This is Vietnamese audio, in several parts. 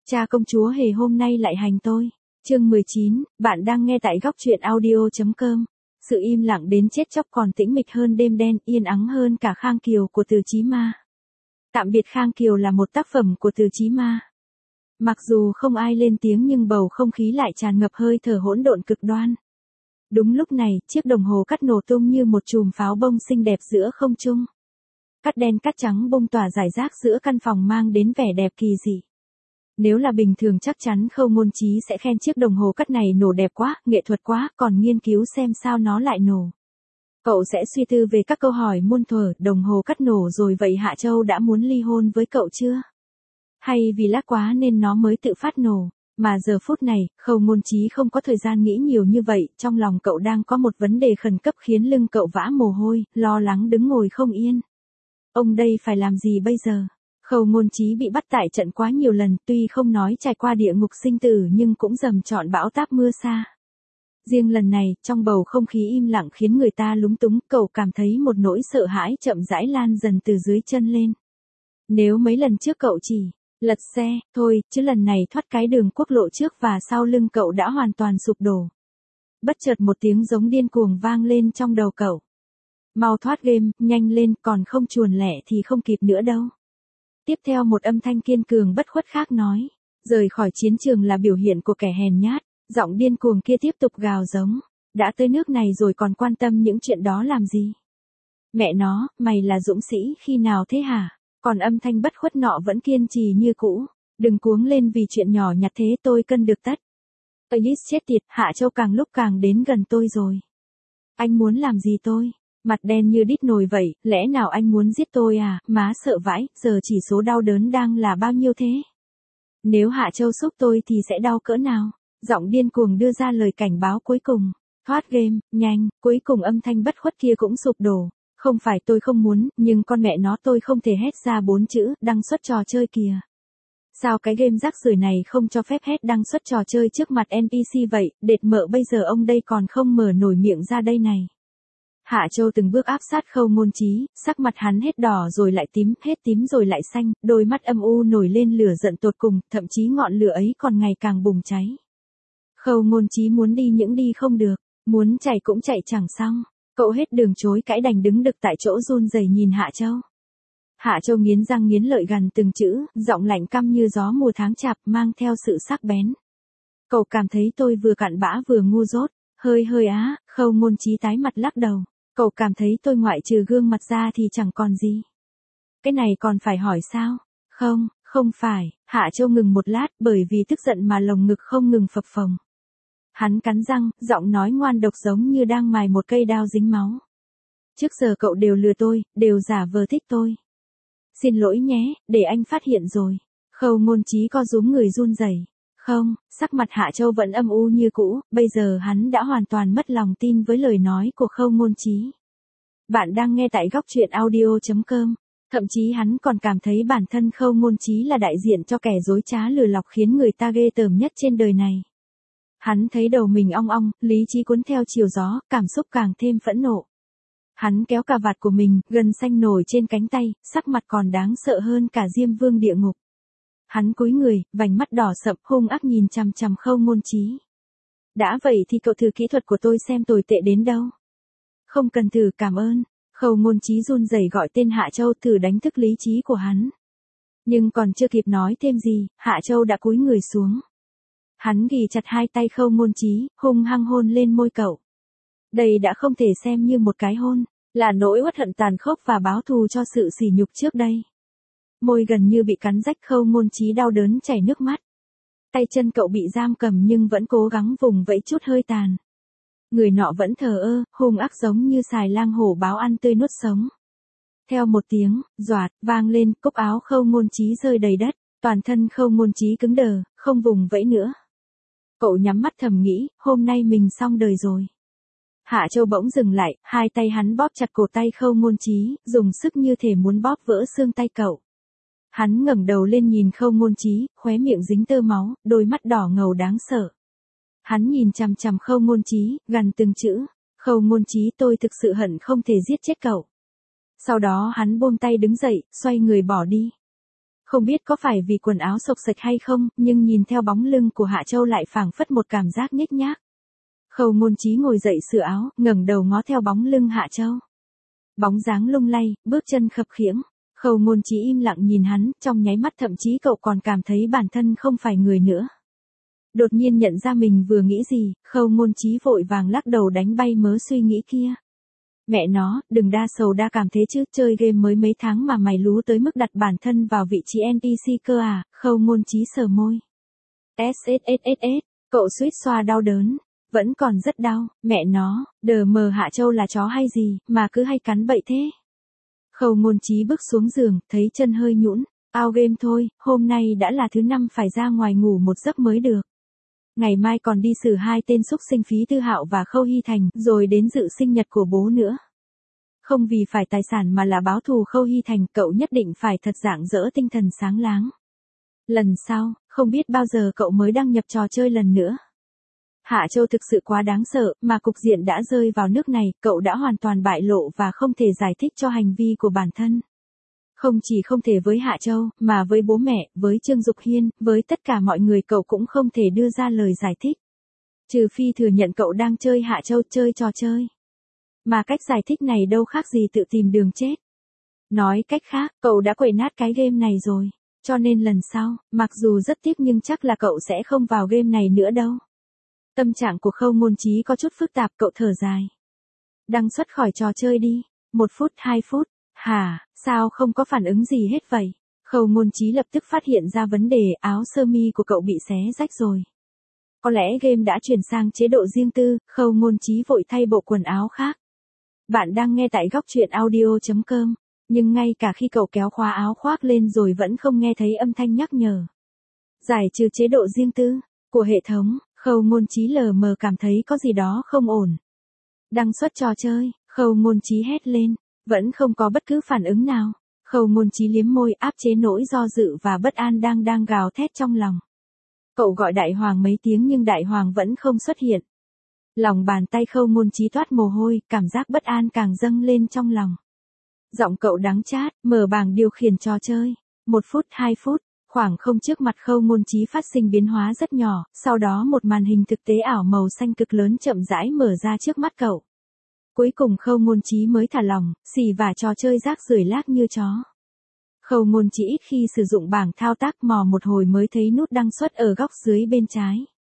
Cha công chúa hề hôm nay lại hành tôi. Chương 19, bạn đang nghe tại góc truyện audio.com. Sự im lặng đến chết chóc còn tĩnh mịch hơn đêm đen, yên ắng hơn cả Khang Kiều của Từ Chí Ma. Tạm biệt Khang Kiều là một tác phẩm của Từ Chí Ma. Mặc dù không ai lên tiếng nhưng bầu không khí lại tràn ngập hơi thở hỗn độn cực đoan. Đúng lúc này, chiếc đồng hồ cắt nổ tung như một chùm pháo bông xinh đẹp giữa không trung. Cắt đen cắt trắng bông tỏa rải rác giữa căn phòng mang đến vẻ đẹp kỳ dị. Nếu là bình thường chắc chắn Khâu Ngôn Chí sẽ khen chiếc đồng hồ cắt này nổ đẹp quá, nghệ thuật quá, còn nghiên cứu xem sao nó lại nổ. Cậu sẽ suy tư về các câu hỏi muôn thuở, đồng hồ cắt nổ rồi vậy Hạ Châu đã muốn ly hôn với cậu chưa? Hay vì lác quá nên nó mới tự phát nổ? Mà giờ phút này, Khâu Ngôn Chí không có thời gian nghĩ nhiều như vậy, trong lòng cậu đang có một vấn đề khẩn cấp khiến lưng cậu vã mồ hôi, lo lắng đứng ngồi không yên. Ông đây phải làm gì bây giờ? Khâu Ngôn Chí bị bắt tại trận quá nhiều lần, tuy không nói trải qua địa ngục sinh tử nhưng cũng dầm trọn bão táp mưa sa. Riêng lần này, trong bầu không khí im lặng khiến người ta lúng túng, cậu cảm thấy một nỗi sợ hãi chậm rãi lan dần từ dưới chân lên. Nếu mấy lần trước cậu chỉ lật xe, thôi, chứ lần này thoát cái đường quốc lộ trước và sau lưng cậu đã hoàn toàn sụp đổ. Bất chợt một tiếng giống điên cuồng vang lên trong đầu cậu. Mau thoát game, nhanh lên, còn không chuồn lẻ thì không kịp nữa đâu. Tiếp theo một âm thanh kiên cường bất khuất khác nói, rời khỏi chiến trường là biểu hiện của kẻ hèn nhát, giọng điên cuồng kia tiếp tục gào giống, đã tới nước này rồi còn quan tâm những chuyện đó làm gì? Mẹ nó, mày là dũng sĩ khi nào thế hả? Còn âm thanh bất khuất nọ vẫn kiên trì như cũ, đừng cuống lên vì chuyện nhỏ nhặt thế tôi cân được tất. Ellis chết tiệt, Hạ Châu càng lúc càng đến gần tôi rồi. Anh muốn làm gì tôi? Mặt đen như đít nồi vậy, lẽ nào anh muốn giết tôi à? Má sợ vãi, giờ chỉ số đau đớn đang là bao nhiêu thế? Nếu Hạ Châu xúc tôi thì sẽ đau cỡ nào? Giọng điên cuồng đưa ra lời cảnh báo cuối cùng. Thoát game, nhanh, cuối cùng âm thanh bất khuất kia cũng sụp đổ. Không phải tôi không muốn, nhưng con mẹ nó tôi không thể hét ra 4 chữ, đăng xuất trò chơi kìa. Sao cái game rác rưởi này không cho phép hét đăng xuất trò chơi trước mặt NPC vậy, đệt mợ bây giờ ông đây còn không mở nổi miệng ra đây này. Hạ Châu từng bước áp sát Khâu Ngôn Chí, sắc mặt hắn hết đỏ rồi lại tím, hết tím rồi lại xanh, đôi mắt âm u nổi lên lửa giận tột cùng, thậm chí ngọn lửa ấy còn ngày càng bùng cháy. Khâu Ngôn Chí muốn đi những đi không được, muốn chạy cũng chạy chẳng xong, cậu hết đường chối cãi đành đứng đực tại chỗ run rẩy nhìn Hạ Châu. Hạ Châu nghiến răng nghiến lợi gằn từng chữ, giọng lạnh căm như gió mùa tháng chạp mang theo sự sắc bén. Cậu cảm thấy tôi vừa cặn bã vừa ngu dốt, hơi á, Khâu Ngôn Chí tái mặt lắc đầu. Cậu cảm thấy tôi ngoại trừ gương mặt ra thì chẳng còn gì. Cái này còn phải hỏi sao? Không phải, Hạ Châu ngừng một lát bởi vì tức giận mà lồng ngực không ngừng phập phồng. Hắn cắn răng, giọng nói ngoan độc giống như đang mài một cây đao dính máu. Trước giờ cậu đều lừa tôi, đều giả vờ thích tôi. Xin lỗi nhé, để anh phát hiện rồi. Khâu Ngôn Chí co rúm người run rẩy. Không, sắc mặt Hạ Châu vẫn âm u như cũ, bây giờ hắn đã hoàn toàn mất lòng tin với lời nói của Khâu Ngôn Chí. Bạn đang nghe tại góc truyện audio.com. Thậm chí hắn còn cảm thấy bản thân Khâu Ngôn Chí là đại diện cho kẻ dối trá lừa lọc khiến người ta ghê tởm nhất trên đời này. Hắn thấy đầu mình ong ong, lý trí cuốn theo chiều gió, cảm xúc càng thêm phẫn nộ. Hắn kéo cà vạt của mình, gân xanh nổi trên cánh tay, sắc mặt còn đáng sợ hơn cả Diêm Vương địa ngục. Hắn cúi người, vành mắt đỏ sậm, hung ác nhìn chằm chằm Khâu Ngôn Chí. Đã vậy thì cậu thử kỹ thuật của tôi xem tồi tệ đến đâu. Không cần thử, cảm ơn. Khâu Ngôn Chí run rẩy gọi tên Hạ Châu thử đánh thức lý trí của hắn. Nhưng còn chưa kịp nói thêm gì, Hạ Châu đã cúi người xuống. Hắn ghì chặt hai tay Khâu Ngôn Chí, hung hăng hôn lên môi cậu. Đây đã không thể xem như một cái hôn, là nỗi uất hận tàn khốc và báo thù cho sự sỉ nhục trước đây. Môi gần như bị cắn rách, Khâu Ngôn Chí đau đớn chảy nước mắt. Tay chân cậu bị giam cầm nhưng vẫn cố gắng vùng vẫy chút hơi tàn. Người nọ vẫn thờ ơ, hung ác giống như xài lang hổ báo ăn tươi nuốt sống. Theo một tiếng, doạt, vang lên, cúc áo Khâu Ngôn Chí rơi đầy đất, toàn thân Khâu Ngôn Chí cứng đờ, không vùng vẫy nữa. Cậu nhắm mắt thầm nghĩ, hôm nay mình xong đời rồi. Hạ Châu bỗng dừng lại, hai tay hắn bóp chặt cổ tay Khâu Ngôn Chí, dùng sức như thể muốn bóp vỡ xương tay cậu. Hắn ngẩng đầu lên nhìn Khâu Ngôn Chí, khóe miệng dính tơ máu, đôi mắt đỏ ngầu đáng sợ. Hắn nhìn chằm chằm Khâu Ngôn Chí, gằn từng chữ, Khâu Ngôn Chí tôi thực sự hận không thể giết chết cậu. Sau đó hắn buông tay đứng dậy, xoay người bỏ đi. Không biết có phải vì quần áo xộc xệch hay không, nhưng nhìn theo bóng lưng của Hạ Châu lại phảng phất một cảm giác nhếch nhác. Khâu Ngôn Chí ngồi dậy sửa áo, ngẩng đầu ngó theo bóng lưng Hạ Châu. Bóng dáng lung lay, bước chân khập khiễng. Khâu Ngôn Chí im lặng nhìn hắn, trong nháy mắt thậm chí cậu còn cảm thấy bản thân không phải người nữa. Đột nhiên nhận ra mình vừa nghĩ gì, Khâu Ngôn Chí vội vàng lắc đầu đánh bay mớ suy nghĩ kia. Mẹ nó, đừng đa sầu đa cảm thế chứ, chơi game mới mấy tháng mà mày lú tới mức đặt bản thân vào vị trí NPC cơ à, Khâu Ngôn Chí sờ môi. SSSSS, cậu suýt xoa đau đớn. Vẫn còn rất đau, mẹ nó, đờ mờ Hạ Châu là chó hay gì, mà cứ hay cắn bậy thế. Khâu Ngôn Chí bước xuống giường, thấy chân hơi nhũn, out game thôi, hôm nay đã là thứ 5 phải ra ngoài ngủ một giấc mới được. Ngày mai còn đi xử 2 tên xúc sinh Phí Tư Hạo và Khâu Hy Thành, rồi đến dự sinh nhật của bố nữa. Không vì phải tài sản mà là báo thù Khâu Hy Thành, cậu nhất định phải thật rạng rỡ tinh thần sáng láng. Lần sau, không biết bao giờ cậu mới đăng nhập trò chơi lần nữa. Hạ Châu thực sự quá đáng sợ, mà cục diện đã rơi vào nước này, cậu đã hoàn toàn bại lộ và không thể giải thích cho hành vi của bản thân. Không chỉ không thể với Hạ Châu, mà với bố mẹ, với Trương Dục Hiên, với tất cả mọi người cậu cũng không thể đưa ra lời giải thích. Trừ phi thừa nhận cậu đang chơi Hạ Châu chơi trò chơi. Mà cách giải thích này đâu khác gì tự tìm đường chết. Nói cách khác, cậu đã quậy nát cái game này rồi. Cho nên lần sau, mặc dù rất tiếc nhưng chắc là cậu sẽ không vào game này nữa đâu. Tâm trạng của Khâu Ngôn Chí có chút phức tạp, cậu thở dài. Đăng xuất khỏi trò chơi đi. 1 phút 2 phút. Hả, sao không có phản ứng gì hết vậy? Khâu Ngôn Chí lập tức phát hiện ra vấn đề, áo sơ mi của cậu bị xé rách rồi. Có lẽ game đã chuyển sang chế độ riêng tư, Khâu Ngôn Chí vội thay bộ quần áo khác. Bạn đang nghe tại góc truyện audio.com, nhưng ngay cả khi cậu kéo khóa áo khoác lên rồi vẫn không nghe thấy âm thanh nhắc nhở. Giải trừ chế độ riêng tư của hệ thống, Khâu Ngôn Chí lờ mờ cảm thấy có gì đó không ổn. Đăng xuất trò chơi, Khâu Ngôn Chí hét lên, vẫn không có bất cứ phản ứng nào. Khâu Ngôn Chí liếm môi áp chế nỗi do dự và bất an đang gào thét trong lòng. Cậu gọi Đại Hoàng mấy tiếng nhưng Đại Hoàng vẫn không xuất hiện. Lòng bàn tay Khâu Ngôn Chí toát mồ hôi, cảm giác bất an càng dâng lên trong lòng. Giọng cậu đắng chát, mở bảng điều khiển trò chơi. 1 phút 2 phút, khoảng không trước mặt Khâu Ngôn Chí phát sinh biến hóa rất nhỏ, sau đó một màn hình thực tế ảo màu xanh cực lớn chậm rãi mở ra trước mắt cậu. Cuối cùng Khâu Ngôn Chí mới thả lỏng, xì vả trò chơi rác rưởi lác như chó. Khâu Ngôn Chí ít khi sử dụng bảng thao tác, mò một hồi mới thấy nút đăng xuất ở góc dưới bên trái.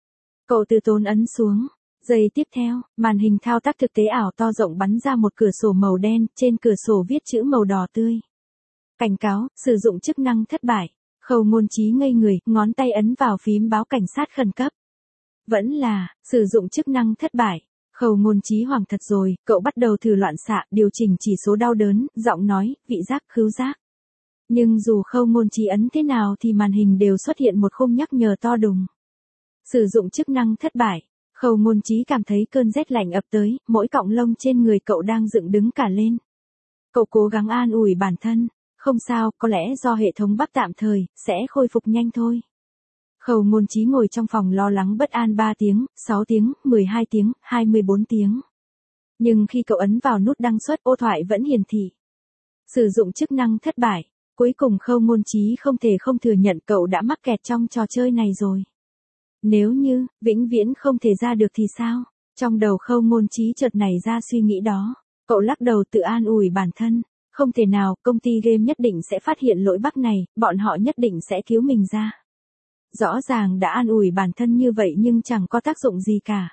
Cậu từ tốn ấn xuống. Giây tiếp theo, màn hình thao tác thực tế ảo to rộng bắn ra một cửa sổ màu đen, trên cửa sổ viết chữ màu đỏ tươi. Cảnh cáo, sử dụng chức năng thất bại. Khâu Ngôn Chí ngây người, ngón tay ấn vào phím báo cảnh sát khẩn cấp. Vẫn là, sử dụng chức năng thất bại. Khâu Ngôn Chí hoảng thật rồi, cậu bắt đầu thử loạn xạ, điều chỉnh chỉ số đau đớn, giọng nói, vị giác, khứu giác. Nhưng dù Khâu Ngôn Chí ấn thế nào thì màn hình đều xuất hiện một khung nhắc nhở to đùng. Sử dụng chức năng thất bại. Khâu Ngôn Chí cảm thấy cơn rét lạnh ập tới, mỗi cọng lông trên người cậu đang dựng đứng cả lên. Cậu cố gắng an ủi bản thân, không sao, có lẽ do hệ thống bug tạm thời, sẽ khôi phục nhanh thôi. Khâu Ngôn Chí ngồi trong phòng lo lắng bất an 3 tiếng, 6 tiếng, 12 tiếng, 24 tiếng. Nhưng khi cậu ấn vào nút đăng xuất, ô thoại vẫn hiển thị. Sử dụng chức năng thất bại. Cuối cùng Khâu Ngôn Chí không thể không thừa nhận cậu đã mắc kẹt trong trò chơi này rồi. Nếu như, vĩnh viễn không thể ra được thì sao? Trong đầu Khâu Ngôn Chí chợt nảy ra suy nghĩ đó. Cậu lắc đầu tự an ủi bản thân. Không thể nào, công ty game nhất định sẽ phát hiện lỗi bug này, bọn họ nhất định sẽ cứu mình ra. Rõ ràng đã an ủi bản thân như vậy nhưng chẳng có tác dụng gì cả.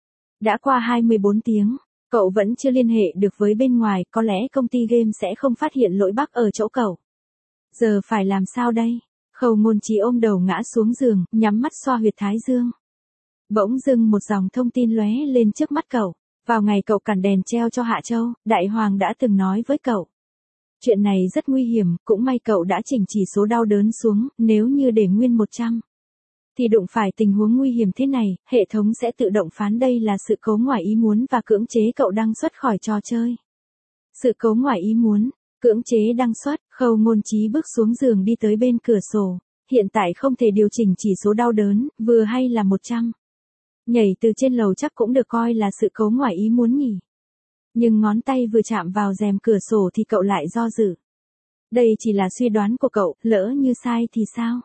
Đã qua 24 tiếng, cậu vẫn chưa liên hệ được với bên ngoài, có lẽ công ty game sẽ không phát hiện lỗi bug ở chỗ cậu. Giờ phải làm sao đây? Khâu Ngôn Chí ôm đầu ngã xuống giường, nhắm mắt xoa huyệt thái dương. Bỗng dưng một dòng thông tin lóe lên trước mắt cậu. Vào ngày cậu cản đèn treo cho Hạ Châu, Đại Hoàng đã từng nói với cậu. Chuyện này rất nguy hiểm, cũng may cậu đã chỉnh chỉ số đau đớn xuống, nếu như để nguyên 100. Thì đụng phải tình huống nguy hiểm thế này, hệ thống sẽ tự động phán đây là sự cố ngoài ý muốn và cưỡng chế cậu đăng xuất khỏi trò chơi. Sự cố ngoài ý muốn, cưỡng chế đăng xuất, Khâu Ngôn Chí bước xuống giường đi tới bên cửa sổ. Hiện tại không thể điều chỉnh chỉ số đau đớn, vừa hay là 100. Nhảy từ trên lầu chắc cũng được coi là sự cố ngoài ý muốn nhỉ. Nhưng ngón tay vừa chạm vào rèm cửa sổ thì cậu lại do dự. Đây chỉ là suy đoán của cậu, lỡ như sai thì sao?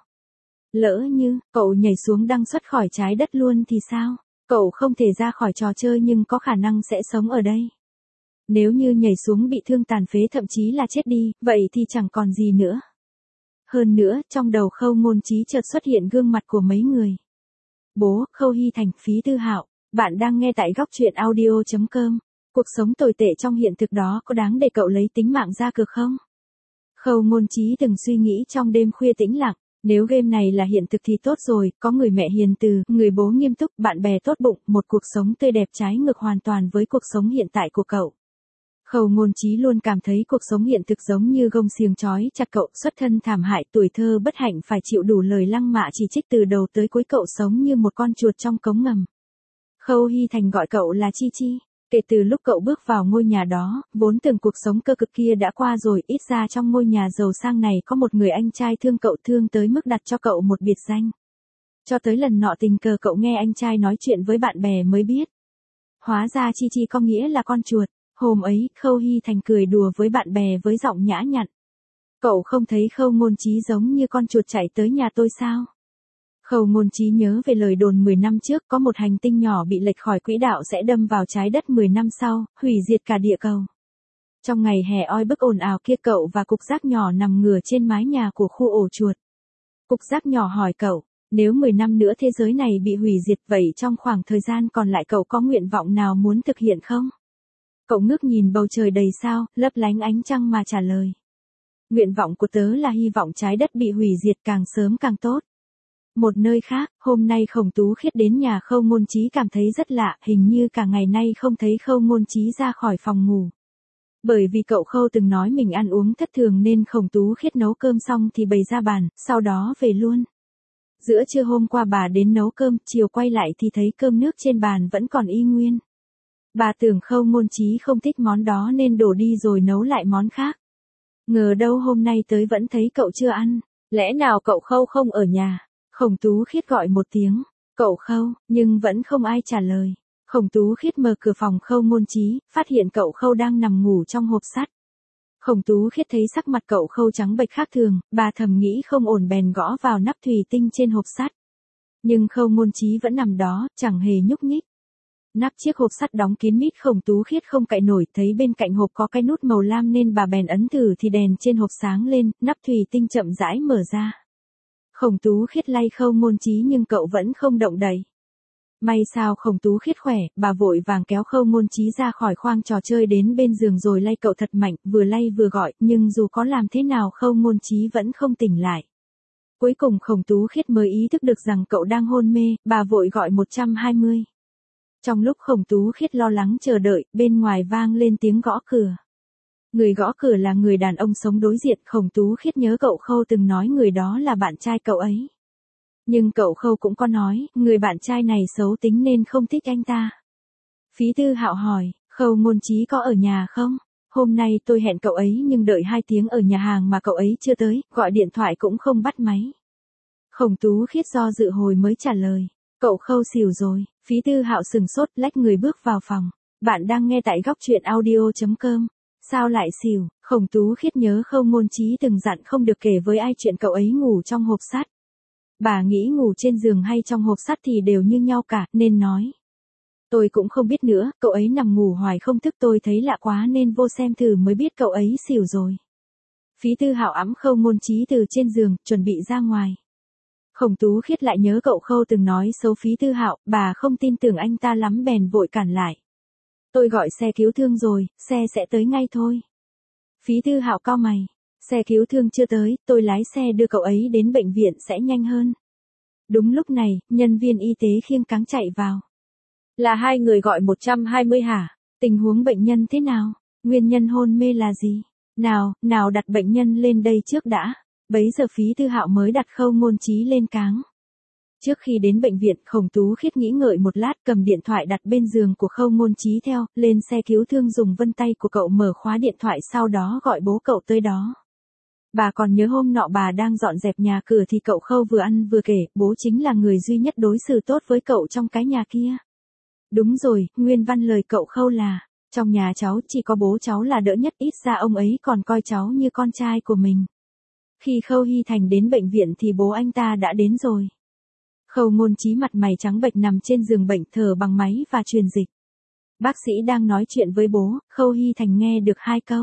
Lỡ như, cậu nhảy xuống đăng xuất khỏi trái đất luôn thì sao? Cậu không thể ra khỏi trò chơi nhưng có khả năng sẽ sống ở đây. Nếu như nhảy xuống bị thương tàn phế thậm chí là chết đi, vậy thì chẳng còn gì nữa. Hơn nữa, trong đầu Khâu Ngôn Chí chợt xuất hiện gương mặt của mấy người. Bố, Khâu Hy Thành, Phí Tư Hạo, bạn đang nghe tại góc truyện audio.com. Cuộc sống tồi tệ trong hiện thực đó có đáng để cậu lấy tính mạng ra cược không? Khâu Ngôn Chí từng suy nghĩ trong đêm khuya tĩnh lặng, nếu game này là hiện thực thì tốt rồi, có người mẹ hiền từ, người bố nghiêm túc, bạn bè tốt bụng, một cuộc sống tươi đẹp trái ngược hoàn toàn với cuộc sống hiện tại của cậu. Khâu Ngôn Chí luôn cảm thấy cuộc sống hiện thực giống như gông xiềng trói chặt cậu, xuất thân thảm hại, tuổi thơ bất hạnh phải chịu đủ lời lăng mạ chỉ trích từ đầu tới cuối, cậu sống như một con chuột trong cống ngầm. Khâu Hy Thành gọi cậu là Chi Chi. Kể từ lúc cậu bước vào ngôi nhà đó, vốn tưởng cuộc sống cơ cực kia đã qua rồi, ít ra trong ngôi nhà giàu sang này có một người anh trai thương cậu, thương tới mức đặt cho cậu một biệt danh. Cho tới lần nọ tình cờ cậu nghe anh trai nói chuyện với bạn bè mới biết. Hóa ra Chi Chi có nghĩa là con chuột. Hôm ấy, Khâu Hy Thành cười đùa với bạn bè với giọng nhã nhặn. Cậu không thấy Khâu Ngôn Chí giống như con chuột chạy tới nhà tôi sao? Khâu Ngôn Chí nhớ về lời đồn 10 năm trước có một hành tinh nhỏ bị lệch khỏi quỹ đạo sẽ đâm vào trái đất 10 năm sau, hủy diệt cả địa cầu. Trong ngày hè oi bức ồn ào kia, cậu và Cục Giác nhỏ nằm ngửa trên mái nhà của khu ổ chuột. Cục Giác nhỏ hỏi cậu, nếu 10 năm nữa thế giới này bị hủy diệt vậy trong khoảng thời gian còn lại cậu có nguyện vọng nào muốn thực hiện không? Cậu ngước nhìn bầu trời đầy sao, lấp lánh ánh trăng mà trả lời. Nguyện vọng của tớ là hy vọng trái đất bị hủy diệt càng sớm càng tốt. Một nơi khác, hôm nay Khổng Tú Khiết đến nhà Khâu Ngôn Chí cảm thấy rất lạ, hình như cả ngày nay không thấy Khâu Ngôn Chí ra khỏi phòng ngủ. Bởi vì cậu Khâu từng nói mình ăn uống thất thường nên Khổng Tú Khiết nấu cơm xong thì bày ra bàn, sau đó về luôn. Giữa trưa hôm qua bà đến nấu cơm, chiều quay lại thì thấy cơm nước trên bàn vẫn còn y nguyên. Bà tưởng Khâu Ngôn Chí không thích món đó nên đổ đi rồi nấu lại món khác. Ngờ đâu hôm nay tới vẫn thấy cậu chưa ăn. Lẽ nào cậu Khâu không ở nhà? Khổng Tú Khiết gọi một tiếng. Cậu Khâu, nhưng vẫn không ai trả lời. Khổng Tú Khiết mở cửa phòng Khâu Ngôn Chí, phát hiện cậu Khâu đang nằm ngủ trong hộp sắt. Khổng Tú Khiết thấy sắc mặt cậu Khâu trắng bệch khác thường, bà thầm nghĩ không ổn bèn gõ vào nắp thủy tinh trên hộp sắt. Nhưng Khâu Ngôn Chí vẫn nằm đó, chẳng hề nhúc nhích. Nắp chiếc hộp sắt đóng kín mít, Khổng Tú Khiết không cạy nổi, thấy bên cạnh hộp có cái nút màu lam nên bà bèn ấn thử thì đèn trên hộp sáng lên, nắp thủy tinh chậm rãi mở ra. Khổng Tú Khiết lay Khâu Ngôn Chí nhưng cậu vẫn không động đậy. May sao Khổng Tú Khiết khỏe, bà vội vàng kéo Khâu Ngôn Chí ra khỏi khoang trò chơi đến bên giường rồi lay cậu thật mạnh, vừa lay vừa gọi, nhưng dù có làm thế nào Khâu Ngôn Chí vẫn không tỉnh lại. Cuối cùng Khổng Tú Khiết mới ý thức được rằng cậu đang hôn mê, bà vội gọi 120. Trong lúc Khổng Tú Khiết lo lắng chờ đợi, bên ngoài vang lên tiếng gõ cửa. Người gõ cửa là người đàn ông sống đối diện. Khổng Tú Khiết nhớ cậu Khâu từng nói người đó là bạn trai cậu ấy. Nhưng cậu Khâu cũng có nói, người bạn trai này xấu tính nên không thích anh ta. Phí Tư Hạo hỏi, Khâu Ngôn Chí có ở nhà không? Hôm nay tôi hẹn cậu ấy nhưng đợi 2 tiếng ở nhà hàng mà cậu ấy chưa tới, gọi điện thoại cũng không bắt máy. Khổng Tú Khiết do dự hồi mới trả lời, cậu Khâu xỉu rồi. Phí Tư Hạo sừng sốt, lách người bước vào phòng. Bạn đang nghe tại góc truyện audio.com. Sao lại xỉu? Khổng Tú Khiết nhớ Khâu Ngôn Chí từng dặn không được kể với ai chuyện cậu ấy ngủ trong hộp sắt. Bà nghĩ ngủ trên giường hay trong hộp sắt thì đều như nhau cả, nên nói. Tôi cũng không biết nữa, cậu ấy nằm ngủ hoài không thức, tôi thấy lạ quá nên vô xem thử mới biết cậu ấy xỉu rồi. Phí Tư Hạo ẵm Khâu Ngôn Chí từ trên giường, chuẩn bị ra ngoài. Khổng Tú Khiết lại nhớ cậu Khâu từng nói xấu Phí Tư Hạo, bà không tin tưởng anh ta lắm bèn vội cản lại. Tôi gọi xe cứu thương rồi, xe sẽ tới ngay thôi. Phí Tư Hạo cau mày. Xe cứu thương chưa tới, tôi lái xe đưa cậu ấy đến bệnh viện sẽ nhanh hơn. Đúng lúc này, nhân viên y tế khiêng cáng chạy vào. Là 2 người gọi 120 hả? Tình huống bệnh nhân thế nào? Nguyên nhân hôn mê là gì? Nào đặt bệnh nhân lên đây trước đã. Bấy giờ Phí Tư Hạo mới đặt Khâu Ngôn Chí lên cáng. Trước khi đến bệnh viện, Khổng Tú Khiết nghĩ ngợi một lát, cầm điện thoại đặt bên giường của Khâu Ngôn Chí theo, lên xe cứu thương dùng vân tay của cậu mở khóa điện thoại sau đó gọi bố cậu tới đó. Bà còn nhớ hôm nọ bà đang dọn dẹp nhà cửa thì cậu Khâu vừa ăn vừa kể, bố chính là người duy nhất đối xử tốt với cậu trong cái nhà kia. Đúng rồi, nguyên văn lời cậu Khâu là, Trong nhà cháu chỉ có bố cháu là đỡ nhất, ít ra ông ấy còn coi cháu như con trai của mình. Khi Khâu Hy Thành đến bệnh viện thì bố anh ta đã đến rồi. Khâu Ngôn Chí mặt mày trắng bệch nằm trên giường bệnh thở bằng máy và truyền dịch. Bác sĩ đang nói chuyện với bố, Khâu Hy Thành nghe được 2 câu.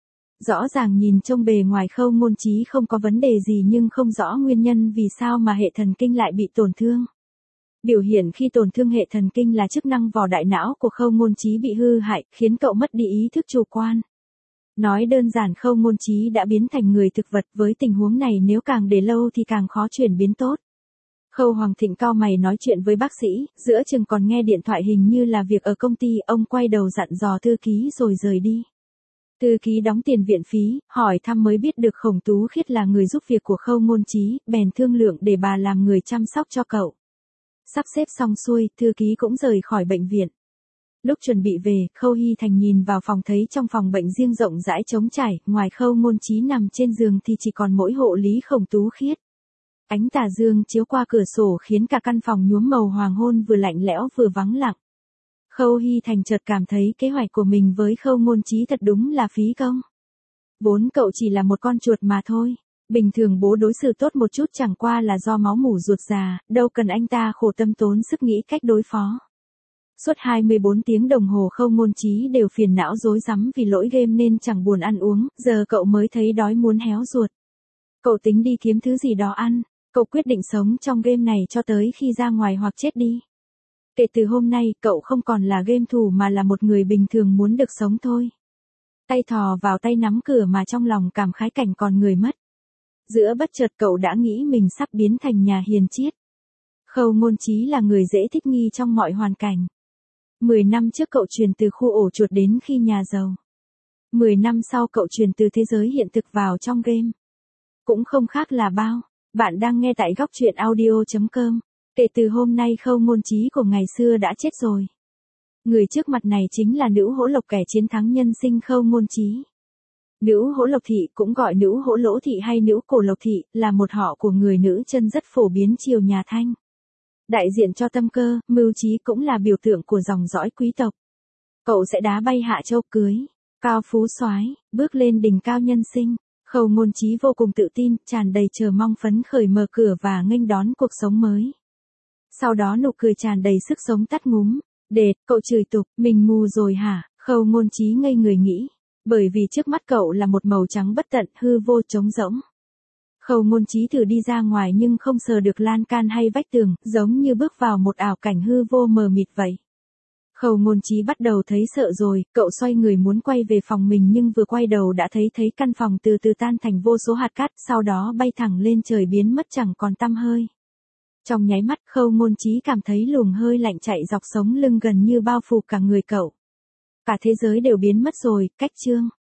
Rõ ràng nhìn trông bề ngoài Khâu Ngôn Chí không có vấn đề gì nhưng không rõ nguyên nhân vì sao mà hệ thần kinh lại bị tổn thương. Biểu hiện khi tổn thương hệ thần kinh là chức năng vỏ đại não của Khâu Ngôn Chí bị hư hại, khiến cậu mất đi ý thức chủ quan. Nói đơn giản Khâu Ngôn Chí đã biến thành người thực vật, với tình huống này nếu càng để lâu thì càng khó chuyển biến tốt. Khâu Hoàng Thịnh cau mày nói chuyện với bác sĩ, giữa chừng còn nghe điện thoại hình như là việc ở công ty, ông quay đầu dặn dò thư ký rồi rời đi. Thư ký đóng tiền viện phí, hỏi thăm mới biết được Khổng Tú Khiết là người giúp việc của Khâu Ngôn Chí, bèn thương lượng để bà làm người chăm sóc cho cậu. Sắp xếp xong xuôi, thư ký cũng rời khỏi bệnh viện. Lúc chuẩn bị về, Khâu Hy Thành nhìn vào phòng thấy trong phòng bệnh riêng rộng rãi trống trải, ngoài Khâu Ngôn Chí nằm trên giường thì chỉ còn mỗi hộ lý Khổng Tú Khiết. Ánh tà dương chiếu qua cửa sổ khiến cả căn phòng nhuốm màu hoàng hôn, vừa lạnh lẽo vừa vắng lặng. Khâu Hy Thành chợt cảm thấy kế hoạch của mình với Khâu Ngôn Chí thật đúng là phí công. Vốn cậu chỉ là một con chuột mà thôi. Bình thường bố đối xử tốt một chút chẳng qua là do máu mủ ruột già, đâu cần anh ta khổ tâm tốn sức nghĩ cách đối phó. Suốt 24 tiếng đồng hồ Khâu Ngôn Chí đều phiền não rối rắm vì lỗi game nên chẳng buồn ăn uống, giờ cậu mới thấy đói muốn héo ruột. Cậu tính đi kiếm thứ gì đó ăn, cậu quyết định sống trong game này cho tới khi ra ngoài hoặc chết đi. Kể từ hôm nay, cậu không còn là game thủ mà là một người bình thường muốn được sống thôi. Tay thò vào tay nắm cửa mà trong lòng cảm khái cảnh còn người mất. Giữa bất chợt cậu đã nghĩ mình sắp biến thành nhà hiền triết. Khâu Ngôn Chí là người dễ thích nghi trong mọi hoàn cảnh. 10 năm trước cậu chuyển từ khu ổ chuột đến khi nhà giàu. 10 năm sau cậu chuyển từ thế giới hiện thực vào trong game. Cũng không khác là bao. Bạn đang nghe tại góc truyện audio.com. Kể từ hôm nay Khâu Ngôn Chí của ngày xưa đã chết rồi. Người trước mặt này chính là nữ hỗ lộc, kẻ chiến thắng nhân sinh Khâu Ngôn Chí. Nữ hỗ lộc thị, cũng gọi nữ hỗ lỗ thị hay nữ cổ lộc thị, là một họ của người nữ chân rất phổ biến triều nhà Thanh. Đại diện cho tâm cơ, mưu trí, cũng là biểu tượng của dòng dõi quý tộc. Cậu sẽ đá bay Hạ Châu cưới, cao phú soái, bước lên đỉnh cao nhân sinh. Khâu Ngôn Chí vô cùng tự tin, tràn đầy chờ mong phấn khởi mở cửa và nghênh đón cuộc sống mới. Sau đó nụ cười tràn đầy sức sống tắt ngúm. Đệt, cậu chửi tục, mình mù rồi hả? Khâu Ngôn Chí ngây người nghĩ. Bởi vì trước mắt cậu là một màu trắng bất tận, hư vô trống rỗng. Khâu Ngôn Chí thử đi ra ngoài nhưng không sờ được lan can hay vách tường, giống như bước vào một ảo cảnh hư vô mờ mịt vậy. Khâu Ngôn Chí bắt đầu thấy sợ rồi, cậu xoay người muốn quay về phòng mình nhưng vừa quay đầu đã thấy căn phòng từ từ tan thành vô số hạt cát, sau đó bay thẳng lên trời biến mất chẳng còn tăm hơi. Trong nháy mắt Khâu Ngôn Chí cảm thấy luồng hơi lạnh chạy dọc sống lưng gần như bao phủ cả người cậu. Cả thế giới đều biến mất rồi, cách chương.